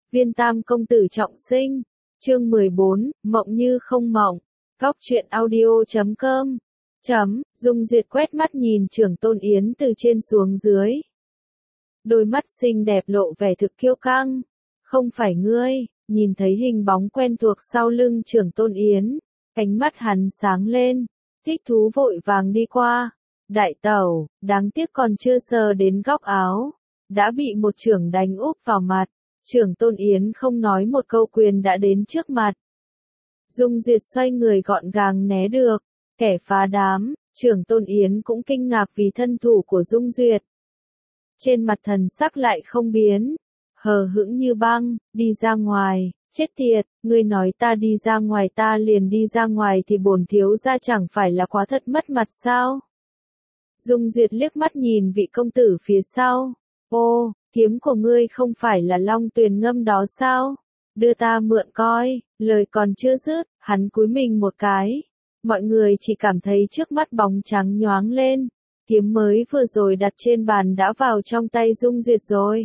Viên Tam công tử trọng sinh. Chương 14, mộng như không mộng. Góc truyện audio.com. Dung Duyệt quét mắt nhìn Trưởng Tôn Yến từ trên xuống dưới. Đôi mắt xinh đẹp lộ vẻ thực kiêu căng. Không phải ngươi, nhìn thấy hình bóng quen thuộc sau lưng Trưởng Tôn Yến. Ánh mắt hắn sáng lên, thích thú vội vàng đi qua. Đại tẩu, đáng tiếc còn chưa sờ đến góc áo. Đã bị một chưởng đánh úp vào mặt. Trưởng Tôn Yến không nói một câu quyền đã đến trước mặt. Dung Duyệt xoay người gọn gàng né được. Kẻ phá đám, Trưởng Tôn Yến cũng kinh ngạc vì thân thủ của Dung Duyệt. Trên mặt thần sắc lại không biến. Hờ hững như băng, đi ra ngoài. Chết tiệt, ngươi nói ta đi ra ngoài ta liền đi ra ngoài thì bổn thiếu gia chẳng phải là quá thật mất mặt sao? Dung Duyệt liếc mắt nhìn vị công tử phía sau. Ô, kiếm của ngươi không phải là Long Tuyền ngâm đó sao? Đưa ta mượn coi, lời còn chưa dứt, hắn cúi mình một cái. Mọi người chỉ cảm thấy trước mắt bóng trắng nhoáng lên. Kiếm mới vừa rồi đặt trên bàn đã vào trong tay Dung Duyệt rồi.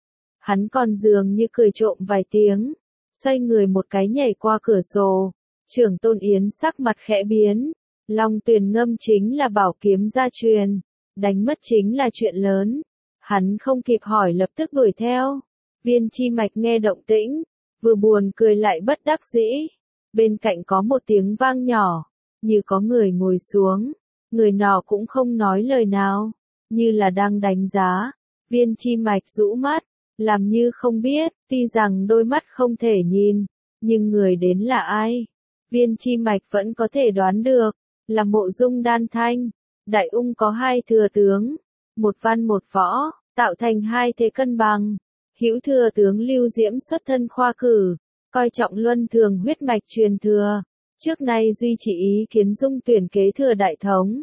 Hắn còn dường như cười trộm vài tiếng. Xoay người một cái nhảy qua cửa sổ. Trưởng Tôn Yến sắc mặt khẽ biến. Long Tuyền ngâm chính là bảo kiếm gia truyền. Đánh mất chính là chuyện lớn. Hắn không kịp hỏi lập tức đuổi theo. Viên Chi Mạch nghe động tĩnh. Vừa buồn cười lại bất đắc dĩ. Bên cạnh có một tiếng vang nhỏ. Như có người ngồi xuống. Người nọ cũng không nói lời nào. Như là đang đánh giá. Viên Chi Mạch rũ mắt. Làm như không biết, tuy rằng đôi mắt không thể nhìn, nhưng người đến là ai? Viên Chi Mạch vẫn có thể đoán được, là Mộ Dung Đan Thanh. Đại Ung có hai thừa tướng, một văn một võ, tạo thành hai thế cân bằng. Hữu thừa tướng Lưu Diễm xuất thân khoa cử, coi trọng luân thường huyết mạch truyền thừa, trước nay duy trì ý kiến Dung tuyển kế thừa đại thống.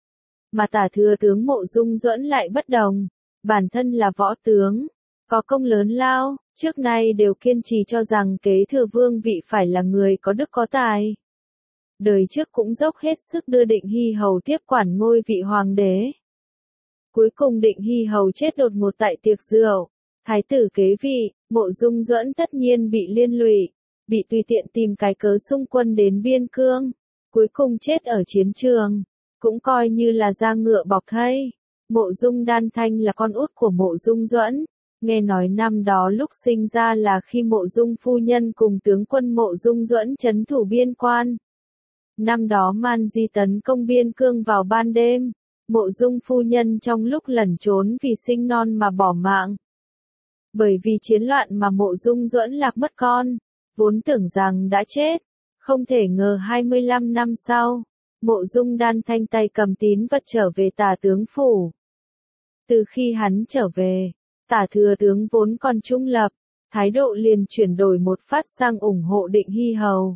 Mà tả thừa tướng Mộ Dung Duẫn lại bất đồng, bản thân là võ tướng. Có công lớn lao, trước nay đều kiên trì cho rằng kế thừa vương vị phải là người có đức có tài. Đời trước cũng dốc hết sức đưa Định Hy Hầu tiếp quản ngôi vị hoàng đế. Cuối cùng Định Hy Hầu chết đột ngột tại tiệc rượu. Thái tử kế vị, Mộ Dung Duẫn tất nhiên bị liên lụy, bị tùy tiện tìm cái cớ xung quân đến biên cương. Cuối cùng chết ở chiến trường, cũng coi như là ra ngựa bọc thây. Mộ Dung Đan Thanh là con út của Mộ Dung Duẫn. Nghe nói năm đó lúc sinh ra là khi Mộ Dung phu nhân cùng tướng quân Mộ Dung Duẫn trấn thủ biên quan. Năm đó Man Di tấn công biên cương vào ban đêm, Mộ Dung phu nhân trong lúc lẩn trốn vì sinh non mà bỏ mạng. Bởi vì chiến loạn mà Mộ Dung Duẫn lạc mất con, vốn tưởng rằng đã chết, không thể ngờ 25 năm sau, Mộ Dung Đan Thanh tay cầm tín vật trở về Tả tướng phủ. Từ khi hắn trở về, Tả thừa tướng vốn còn trung lập, thái độ liền chuyển đổi một phát sang ủng hộ Định Hy Hầu.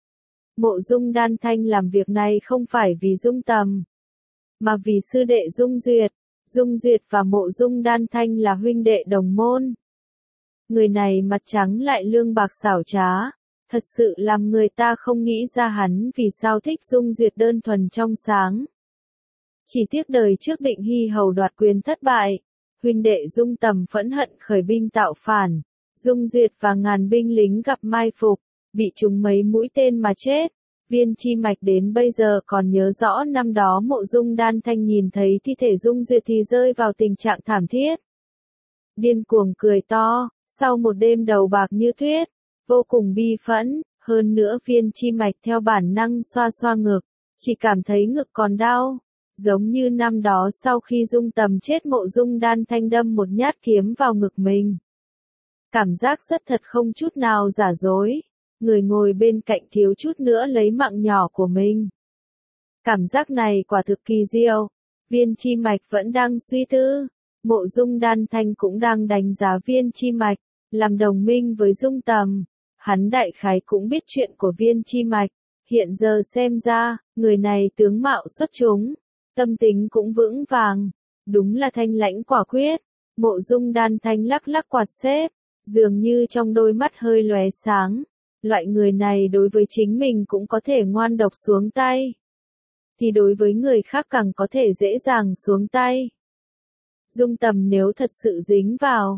Mộ Dung Đan Thanh làm việc này không phải vì Dung Tầm, mà vì sư đệ Dung Duyệt. Dung Duyệt và Mộ Dung Đan Thanh là huynh đệ đồng môn. Người này mặt trắng lại lương bạc xảo trá, thật sự làm người ta không nghĩ ra hắn vì sao thích Dung Duyệt đơn thuần trong sáng. Chỉ tiếc đời trước Định Hy Hầu đoạt quyền thất bại. Huynh đệ Dung Tầm phẫn hận khởi binh tạo phản, Dung Duyệt và ngàn binh lính gặp mai phục, bị trúng mấy mũi tên mà chết. Viên Chi Mạch đến bây giờ còn nhớ rõ năm đó Mộ Dung Đan Thanh nhìn thấy thi thể Dung Duyệt thì rơi vào tình trạng thảm thiết. Điên cuồng cười to, sau một đêm đầu bạc như tuyết, vô cùng bi phẫn, hơn nữa Viên Chi Mạch theo bản năng xoa xoa ngực, chỉ cảm thấy ngực còn đau. Giống như năm đó sau khi Dung Tầm chết Mộ Dung Đan Thanh đâm một nhát kiếm vào ngực mình. Cảm giác rất thật không chút nào giả dối. Người ngồi bên cạnh thiếu chút nữa lấy mạng nhỏ của mình. Cảm giác này quả thực kỳ diệu. Viên Chi Mạch vẫn đang suy tư. Mộ Dung Đan Thanh cũng đang đánh giá Viên Chi Mạch, làm đồng minh với Dung Tầm. Hắn đại khái cũng biết chuyện của Viên Chi Mạch. Hiện giờ xem ra, người này tướng mạo xuất chúng. Tâm tính cũng vững vàng, đúng là thanh lãnh quả quyết. Mộ Dung Đan Thanh lắc lắc quạt xếp, dường như trong đôi mắt hơi lóe sáng. Loại người này đối với chính mình cũng có thể ngoan độc xuống tay, thì đối với người khác càng có thể dễ dàng xuống tay. Dung Tầm nếu thật sự dính vào,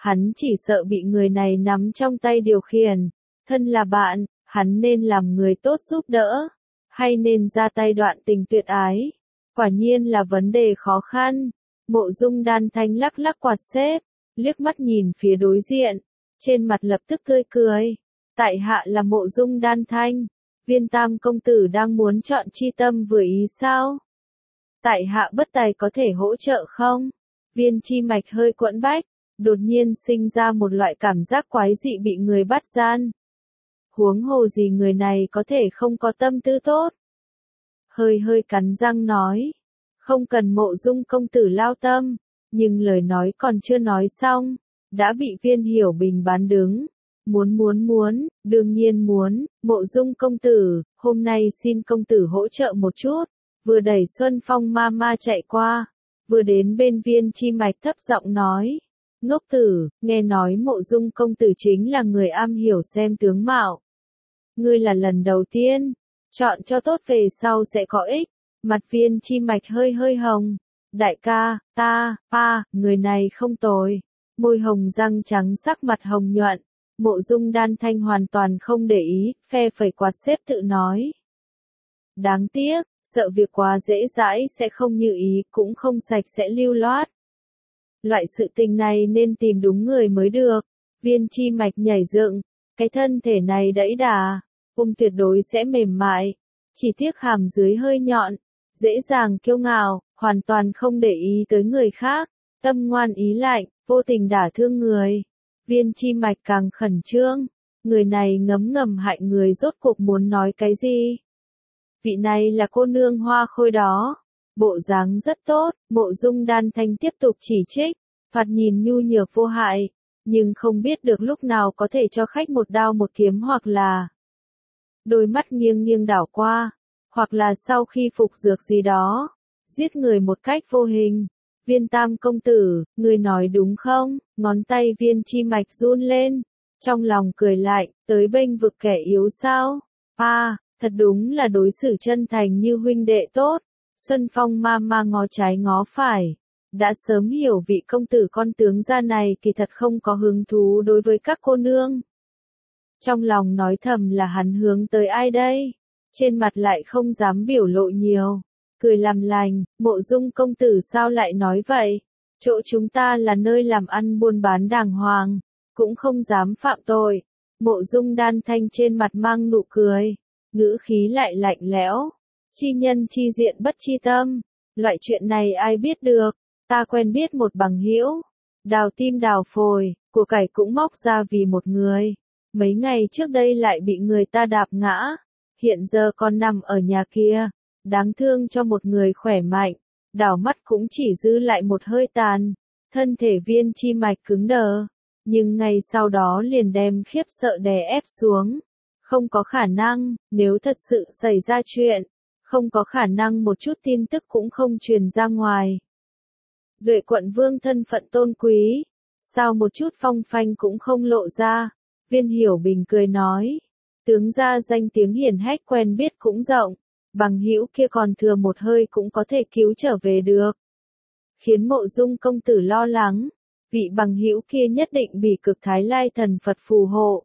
Hắn chỉ sợ bị người này nắm trong tay điều khiển. Thân là bạn, hắn nên làm người tốt giúp đỡ, hay nên ra tay đoạn tình tuyệt ái? Quả nhiên là vấn đề khó khăn. Mộ Dung Đan Thanh lắc lắc quạt xếp, liếc mắt nhìn phía đối diện, trên mặt lập tức tươi cười. Tại hạ là Mộ Dung Đan Thanh, Viên Tam công tử đang muốn chọn chi tâm vừa ý sao? Tại hạ bất tài có thể hỗ trợ không? Viên Chi Mạch hơi quẫn bách, đột nhiên sinh ra một loại cảm giác quái dị bị người bắt gian. Huống hồ gì người này có thể không có tâm tư tốt. Hơi cắn răng nói, không cần Mộ Dung công tử lao tâm, nhưng lời nói còn chưa nói xong, đã bị Viên Hiểu Bình bán đứng. Muốn, đương nhiên muốn, Mộ Dung công tử, hôm nay xin công tử hỗ trợ một chút. Vừa đẩy Xuân Phong ma ma chạy qua, vừa đến bên Viên Chi Mạch thấp giọng nói, ngốc tử, nghe nói Mộ Dung công tử chính là người am hiểu xem tướng mạo. Ngươi là lần đầu tiên, chọn cho tốt về sau sẽ có ích. Mặt Viên Chi Mạch hơi hồng. Đại ca, người này không tồi. Môi hồng răng trắng sắc mặt hồng nhuận. Mộ Dung Đan Thanh hoàn toàn không để ý, phe phẩy quạt xếp tự nói. Đáng tiếc, sợ việc quá dễ dãi sẽ không như ý, cũng không sạch sẽ lưu loát. Loại sự tình này nên tìm đúng người mới được. Viên Chi Mạch nhảy dựng, cái thân thể này đẫy đà, tuyệt đối sẽ mềm mại. Chỉ tiếc hàm dưới hơi nhọn, dễ dàng kiêu ngạo, hoàn toàn không để ý tới người khác, tâm ngoan ý lạnh, vô tình đả thương người. Viên Chi Mạch càng khẩn trương, người này ngấm ngầm hại người rốt cuộc muốn nói cái gì? Vị này là cô nương Hoa Khôi đó, bộ dáng rất tốt. Mộ Dung Đan Thanh tiếp tục chỉ trích, thoạt nhìn nhu nhược vô hại, nhưng không biết được lúc nào có thể cho khách một đao một kiếm, hoặc là đôi mắt nghiêng đảo qua, hoặc là sau khi phục dược gì đó, giết người một cách vô hình. Viên Tam công tử, người nói đúng không? Ngón tay Viên Chi Mạch run lên, trong lòng cười lạnh, tới bênh vực kẻ yếu sao? Thật đúng là đối xử chân thành như huynh đệ tốt. Xuân Phong ma ma ngó trái ngó phải, đã sớm hiểu vị công tử con tướng gia này kỳ thật không có hứng thú đối với các cô nương. Trong lòng nói thầm là hắn hướng tới ai đây? Trên mặt lại không dám biểu lộ nhiều, cười làm lành. Mộ Dung công tử sao lại nói vậy? Chỗ chúng ta là nơi làm ăn buôn bán đàng hoàng, cũng không dám phạm tội. Mộ Dung Đan Thanh trên mặt mang nụ cười, ngữ khí lại lạnh lẽo. Chi nhân chi diện bất chi tâm, loại chuyện này ai biết được? Ta quen biết một bằng hữu, đào tim đào phổi, của cải cũng móc ra vì một người. Mấy ngày trước đây lại bị người ta đạp ngã, hiện giờ còn nằm ở nhà kia. Đáng thương cho một người khỏe mạnh, đảo mắt cũng chỉ dư lại một hơi tàn. Thân thể Viên Chi Mạch cứng đờ, nhưng ngay sau đó liền đem khiếp sợ đè ép xuống. Không có khả năng, nếu thật sự xảy ra chuyện, không có khả năng một chút tin tức cũng không truyền ra ngoài. Duệ quận vương thân phận tôn quý, sao một chút phong phanh cũng không lộ ra? Viên Hiểu Bình cười nói, tướng gia danh tiếng hiển hách quen biết cũng rộng, bằng hữu kia còn thừa một hơi cũng có thể cứu trở về được. Khiến Mộ Dung công tử lo lắng, vị bằng hữu kia nhất định bị cực Thái Lai thần Phật phù hộ.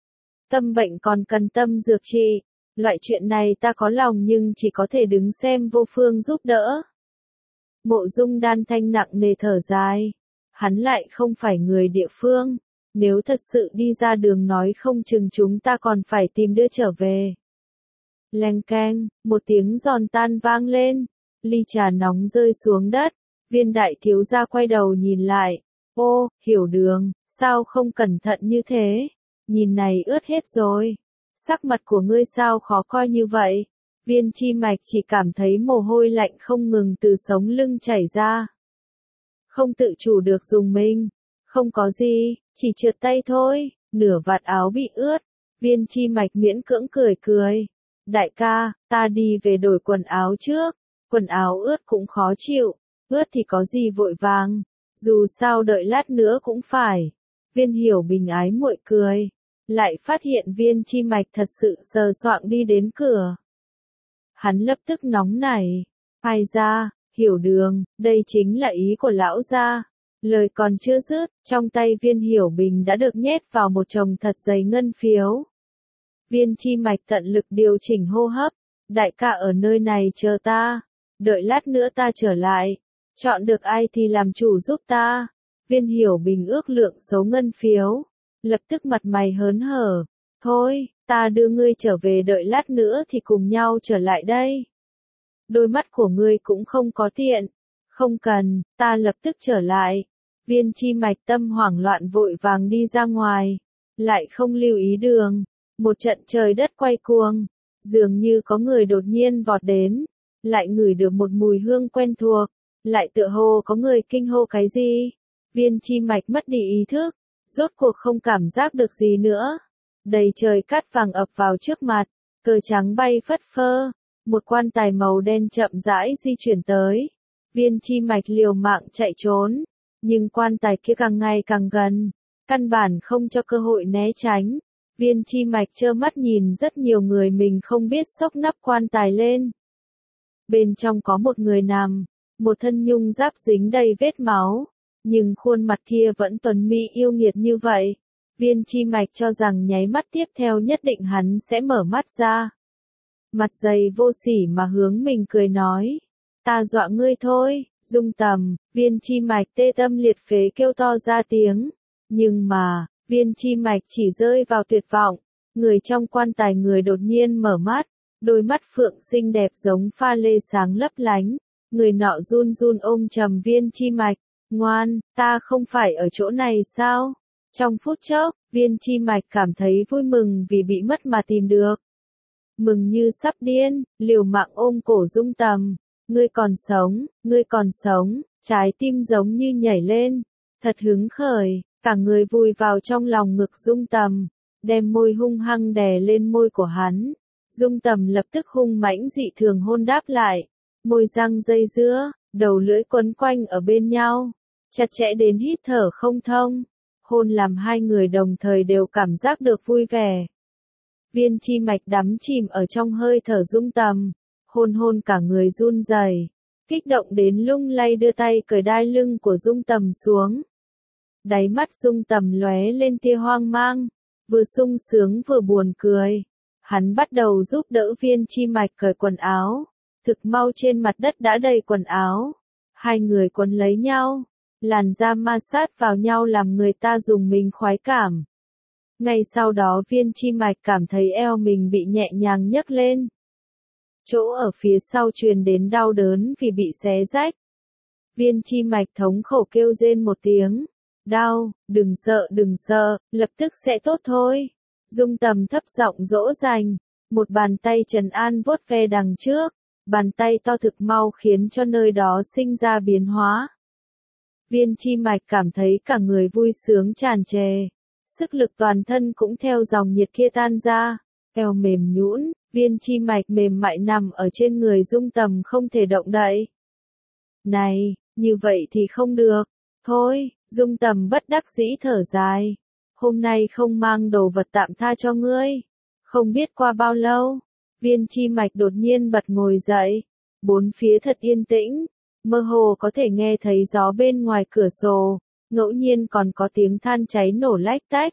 Tâm bệnh còn cần tâm dược trị, loại chuyện này ta có lòng nhưng chỉ có thể đứng xem vô phương giúp đỡ. Mộ Dung Đan Thanh nặng nề thở dài, hắn lại không phải người địa phương, nếu thật sự đi ra đường nói không chừng chúng ta còn phải tìm đưa trở về. Leng keng, một tiếng giòn tan vang lên, ly trà nóng rơi xuống đất. Viên đại thiếu gia quay đầu nhìn lại, ô, Hiểu Đường, sao không cẩn thận như thế? Nhìn này ướt hết rồi. Sắc mặt của ngươi sao khó coi như vậy? Viên Chi Mạch chỉ cảm thấy mồ hôi lạnh không ngừng từ sống lưng chảy ra. Không tự chủ được dùng mình. Không có gì, chỉ trượt tay thôi, nửa vạt áo bị ướt. Viên Chi Mạch miễn cưỡng cười. Đại ca, ta đi về đổi quần áo trước. Quần áo ướt cũng khó chịu. Ướt thì có gì vội vàng. Dù sao đợi lát nữa cũng phải. Viên Hiểu Bình ái muội cười. Lại phát hiện Viên Chi Mạch thật sự sờ soạng đi đến cửa. Hắn lập tức nóng nảy. Ai ra, Hiểu Đường, đây chính là ý của lão gia. Lời còn chưa dứt, trong tay Viên Hiểu Bình đã được nhét vào một chồng thật dày ngân phiếu. Viên Chi Mạch tận lực điều chỉnh hô hấp. Đại ca ở nơi này chờ ta. Đợi lát nữa ta trở lại. Chọn được ai thì làm chủ giúp ta. Viên Hiểu Bình ước lượng số ngân phiếu. Lập tức mặt mày hớn hở. Thôi, ta đưa ngươi trở về, đợi lát nữa thì cùng nhau trở lại đây. Đôi mắt của ngươi cũng không có tiện. Không cần, ta lập tức trở lại. Viên Chi Mạch tâm hoảng loạn vội vàng đi ra ngoài. Lại không lưu ý đường. Một trận trời đất quay cuồng. Dường như có người đột nhiên vọt đến. Lại ngửi được một mùi hương quen thuộc. Lại tựa hồ có người kinh hô cái gì. Viên Chi Mạch mất đi ý thức. Rốt cuộc không cảm giác được gì nữa. Đầy trời cát vàng ập vào trước mặt. Cờ trắng bay phất phơ. Một quan tài màu đen chậm rãi di chuyển tới. Viên Chi Mạch liều mạng chạy trốn. Nhưng quan tài kia càng ngày càng gần. Căn bản không cho cơ hội né tránh. Viên Chi Mạch trơ mắt nhìn rất nhiều người mình không biết xốc nắp quan tài lên. Bên trong có một người nằm. Một thân nhung giáp dính đầy vết máu. Nhưng khuôn mặt kia vẫn tuấn mỹ yêu nghiệt như vậy. Viên Chi Mạch cho rằng nháy mắt tiếp theo nhất định hắn sẽ mở mắt ra. Mặt dày vô sỉ mà hướng mình cười nói. Ta dọa ngươi thôi, Dung Tầm. Viên Chi Mạch tê tâm liệt phế kêu to ra tiếng. Nhưng mà, Viên Chi Mạch chỉ rơi vào tuyệt vọng. Người trong quan tài người đột nhiên mở mắt. Đôi mắt phượng xinh đẹp giống pha lê sáng lấp lánh. Người nọ run run ôm chầm Viên Chi Mạch. Ngoan, ta không phải ở chỗ này sao? Trong phút chốc, Viên Chi Mạch cảm thấy vui mừng vì bị mất mà tìm được. Mừng như sắp điên, liều mạng ôm cổ Dung Tầm. Ngươi còn sống, ngươi còn sống, trái tim giống như nhảy lên. Thật hứng khởi, cả người vùi vào trong lòng ngực Dung Tầm. Đem môi hung hăng đè lên môi của hắn. Dung Tầm lập tức hung mãnh dị thường hôn đáp lại. Môi răng dây dưa, đầu lưỡi quấn quanh ở bên nhau. Chặt chẽ đến hít thở không thông. Hôn làm hai người đồng thời đều cảm giác được vui vẻ. Viên Chi Mạch đắm chìm ở trong hơi thở Dung Tầm. Hôn hôn cả người run rẩy. Kích động đến lung lay đưa tay cởi đai lưng của Dung Tầm xuống. Đáy mắt Dung Tầm lóe lên tia hoang mang. Vừa sung sướng vừa buồn cười. Hắn bắt đầu giúp đỡ Viên Chi Mạch cởi quần áo. Thực mau trên mặt đất đã đầy quần áo. Hai người quấn lấy nhau. Làn da ma sát vào nhau làm người ta dùng mình khoái cảm. Ngay sau đó Viên Chi Mạch cảm thấy eo mình bị nhẹ nhàng nhấc lên. Chỗ ở phía sau truyền đến đau đớn vì bị xé rách. Viên Chi Mạch thống khổ kêu rên một tiếng. Đau, đừng sợ, lập tức sẽ tốt thôi. Dung Tầm thấp giọng dỗ dành. Một bàn tay trấn an vuốt ve đằng trước. Bàn tay to thực mau khiến cho nơi đó sinh ra biến hóa. Viên Chi Mạch cảm thấy cả người vui sướng tràn trề. Sức lực toàn thân cũng theo dòng nhiệt kia tan ra. Eo mềm nhũn, Viên Chi Mạch mềm mại nằm ở trên người Dung Tầm không thể động đậy. Này, như vậy thì không được. Thôi, Dung Tầm bất đắc dĩ thở dài. Hôm nay không mang đồ vật tạm tha cho ngươi. Không biết qua bao lâu, Viên Chi Mạch đột nhiên bật ngồi dậy. Bốn phía thật yên tĩnh. Mơ hồ có thể nghe thấy gió bên ngoài cửa sổ. Ngẫu nhiên còn có tiếng than cháy nổ lách tách.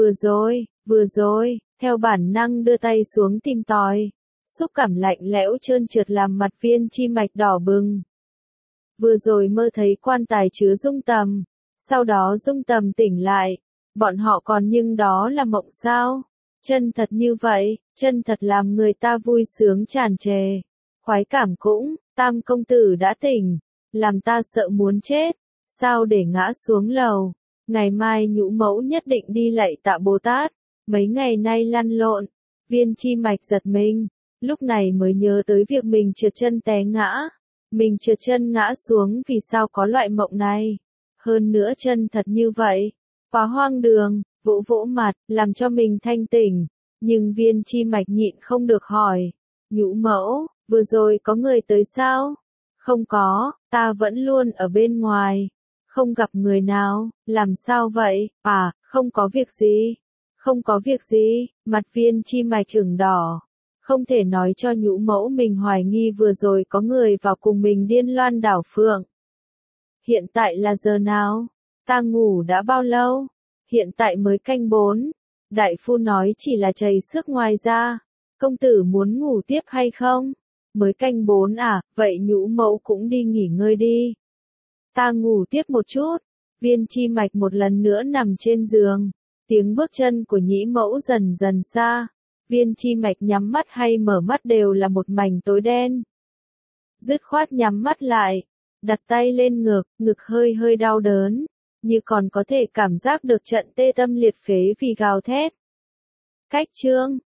Vừa rồi, theo bản năng đưa tay xuống tìm tòi. Xúc cảm lạnh lẽo trơn trượt làm mặt Viên Chi Mạch đỏ bừng. Vừa rồi mơ thấy quan tài chứa Dung Tầm. Sau đó Dung Tầm tỉnh lại. Bọn họ còn nhưng đó là mộng sao? Chân thật như vậy, chân thật làm người ta vui sướng tràn trề. Khoái cảm cũng, Tam công tử đã tỉnh. Làm ta sợ muốn chết. Sao để ngã xuống lầu? Ngày mai Nhũ mẫu nhất định đi lạy Tạ Bồ Tát. Mấy ngày nay lăn lộn. Viên Chi Mạch giật mình. Lúc này mới nhớ tới việc mình trượt chân té ngã. Mình trượt chân ngã xuống vì sao có loại mộng này. Hơn nữa chân thật như vậy. Quá hoang đường, vỗ vỗ mặt, làm cho mình thanh tỉnh. Nhưng Viên Chi Mạch nhịn không được hỏi. Nhũ mẫu, vừa rồi có người tới sao? Không có, ta vẫn luôn ở bên ngoài. Không gặp người nào, làm sao vậy? À, không có việc gì. Không có việc gì, mặt Viên Chi Mạch ửng đỏ. Không thể nói cho Nhũ mẫu mình hoài nghi vừa rồi có người vào cùng mình điên loan đảo phượng. Hiện tại là giờ nào? Ta ngủ đã bao lâu? Hiện tại mới canh 4. Đại phu nói chỉ là trầy xước ngoài da. Công tử muốn ngủ tiếp hay không? Mới canh 4 à, vậy nhũ mẫu cũng đi nghỉ ngơi đi. Ta ngủ tiếp một chút. Viên Chi Mạch một lần nữa nằm trên giường. Tiếng bước chân của nhĩ mẫu dần dần xa. Viên Chi Mạch nhắm mắt hay mở mắt đều là một mảnh tối đen. Dứt khoát nhắm mắt lại. Đặt tay lên ngực, ngực hơi hơi đau đớn. Như còn có thể cảm giác được trận tê tâm liệt phế vì gào thét. Cách chương